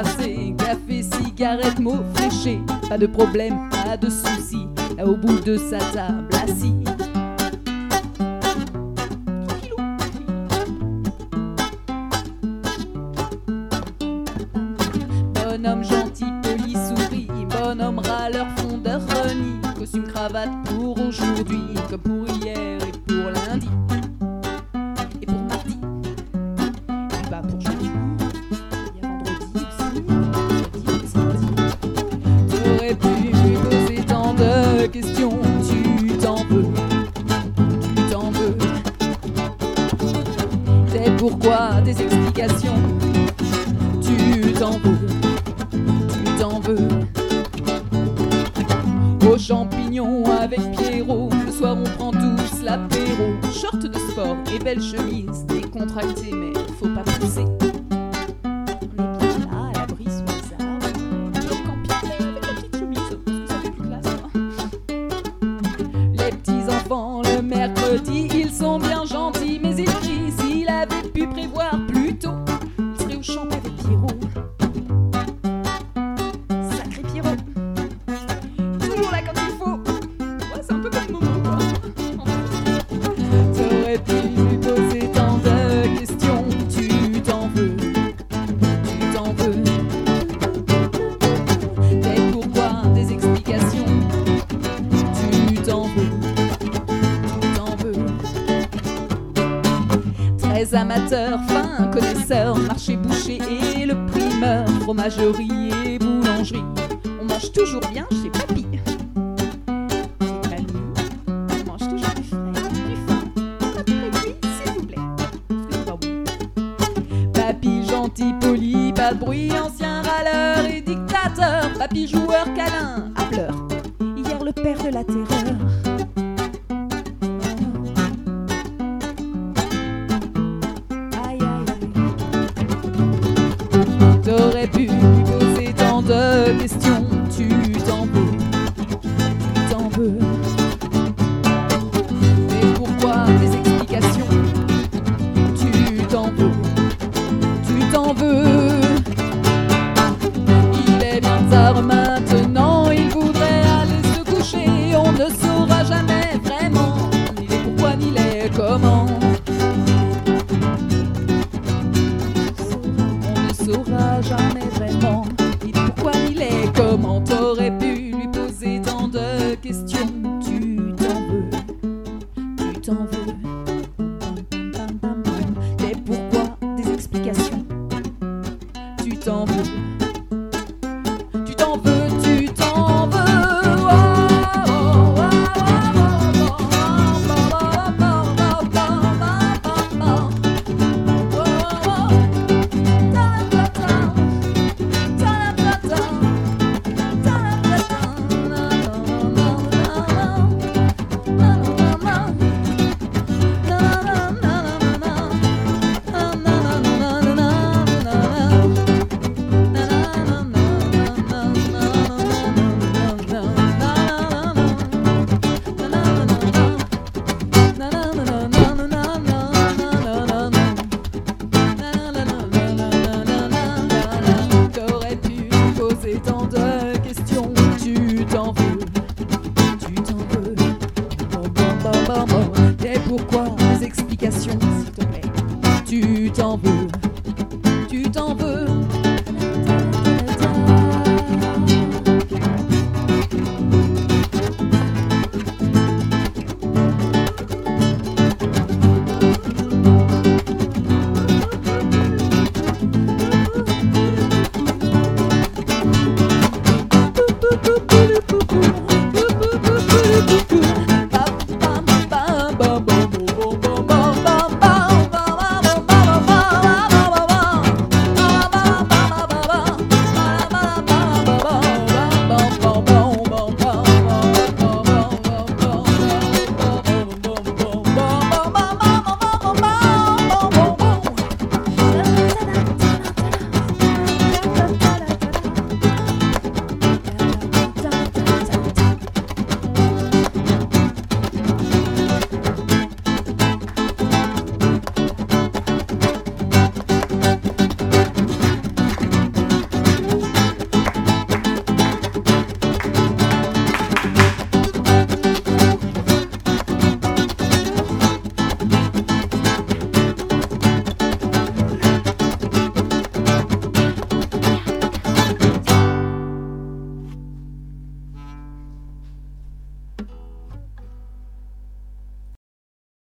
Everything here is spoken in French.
passé. Café, cigarette, mots fléchés. Pas de problème, pas de soucis. Là au bout de sa table assis. Bonhomme gentil, poli, souris. Bonhomme râleur, fondeur, renie. Costume, cravate pour aujourd'hui, comme pour hier et pour lundi. Et pour mardi. Et pas pour jeudi. Il y a vendredi aussi. T'aurais pu lui poser tant de questions. Tu t'en veux. Tu t'en veux. Des pourquoi, des explications. Tu t'en veux. T'en veux. Aux champignons avec Pierrot, le soir on prend tous l'apéro. Short de sport et belle chemise, décontractée mais faut pas pousser. On est bien là, à l'abri sous les arbres. Donc en pied avec la petite chemise, parce que ça fait plus classe quoi. Les petits enfants le mercredi, ils sont bien gentils mais ils crient. S'il avait pu prévoir plus tôt, il serait au champ avec Pierrot. Amateur, fin connaisseur, marché boucher et le primeur, fromagerie et boulangerie. On mange toujours bien chez Papy. Chez Mamie, on mange toujours du frais, du fin. Un peu réduit, s'il vous plaît. Parce que c'est pas bon. Papy gentil, poli, pas de bruit, ancien râleur et dictateur. Papy joueur, câlin, à pleurs. Hier le père de la terreur. T'aurais pu lui poser tant de questions. Tu t'en veux, tu t'en veux. Mais pourquoi des explications? Tu t'en veux, tu t'en veux. Il est bien tard maintenant, il voudrait aller se coucher. On ne saura jamais vraiment ni les pourquoi ni les comment. Saura jamais vraiment ni pourquoi ni les comment. T'aurais pu lui poser tant de questions. Tu t'en veux, tu t'en veux. Des pourquoi, des explications. Tu t'en veux, tu t'en veux, tu t'en veux. Tant de questions, tu t'en veux, tu t'en veux. Des pourquoi, des explications, s'il te plaît. Tu t'en veux, tu t'en veux. Boop, boop, boop, boop, boop, boop, boop, boop, boop, boop.